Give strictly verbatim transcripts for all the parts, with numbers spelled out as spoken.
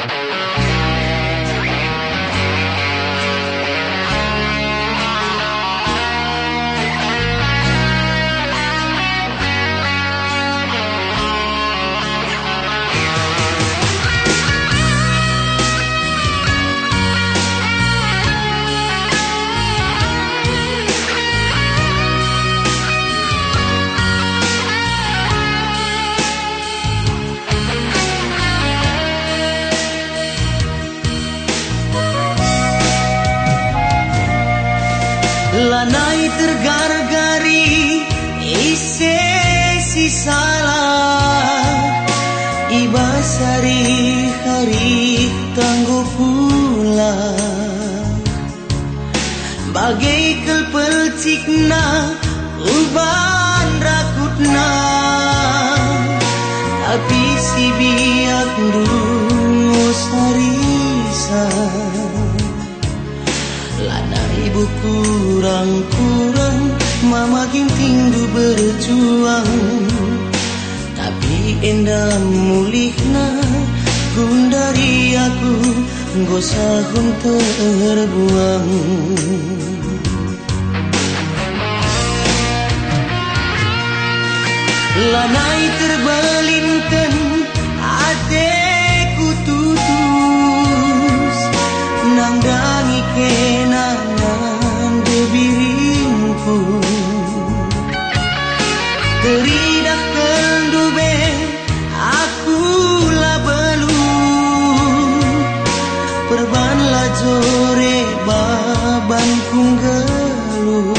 Lanai tergar-gari ise si salah iba sari hari tanggo pula bagai kelpelcikna uban rakutna tapi si biak dulu sarisa lana ibu kurang-kurang mama ginting du berjuang tapi endah mulihna gundari aku gosahun terbuang lanai terbalinkan ateku tutus nangdangi kenangan debiringku teridak kendube aku la belu perbanlah jore baban kunggelu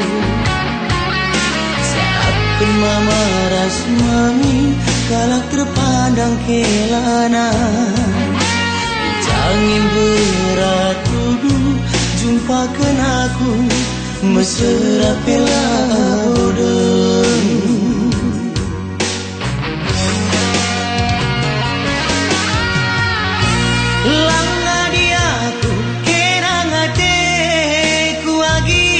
saatkan mama rasmani kalak terpandang kelana jangan berat tuduh jumpakan aku mesra pela bodeng langa diaku kerang ateku agi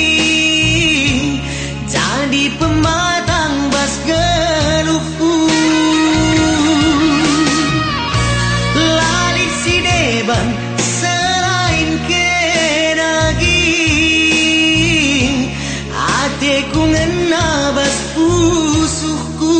jadi pematang bas geluhku lalit si deban selain kenagi ateku ngena bas pusuhku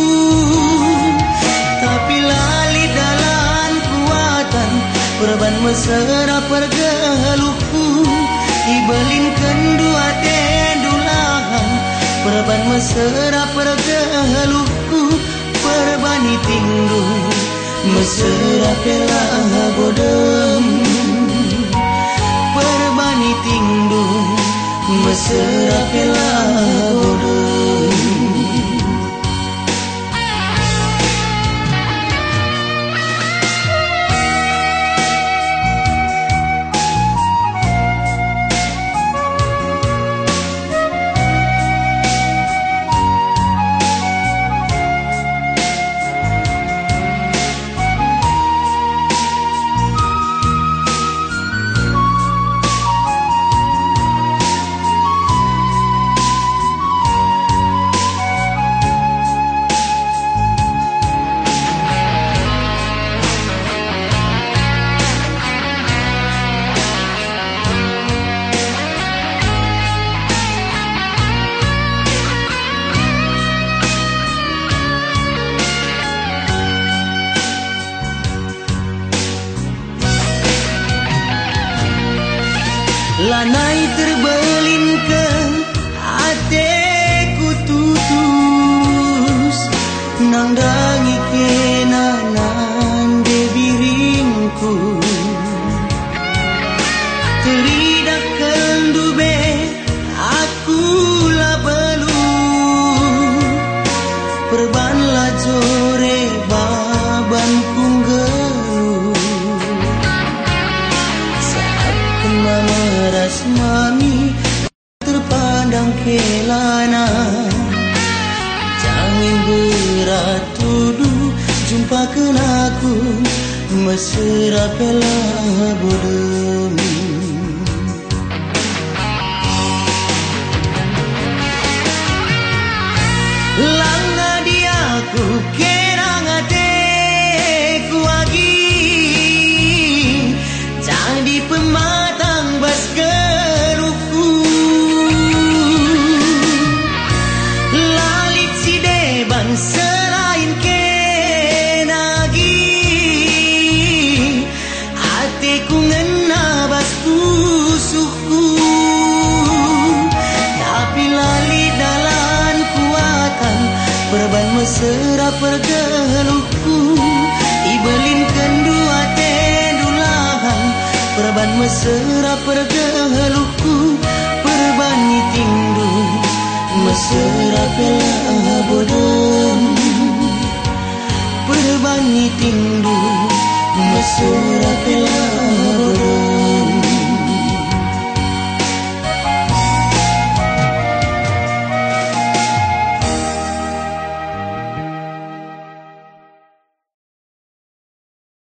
tapi lali dalam kuatan perban mesra pergeluhku ibelin kendu ate dulahan perban mesra pergeluhku perbani tinggu mesra pela bodem perbani tinggu mesra pela bodem lanai terbelinkan ateku tutus nangdangi kenangan debiringku teridak kendube aku la belu perbanlah jore baban kunggelu mama rasmani terpandang kelana jangan berat tuduh jumpakan aku mesra pela bodem langa diaku kerang ateku agi mesra pergeluhku perbani tindu mesra pela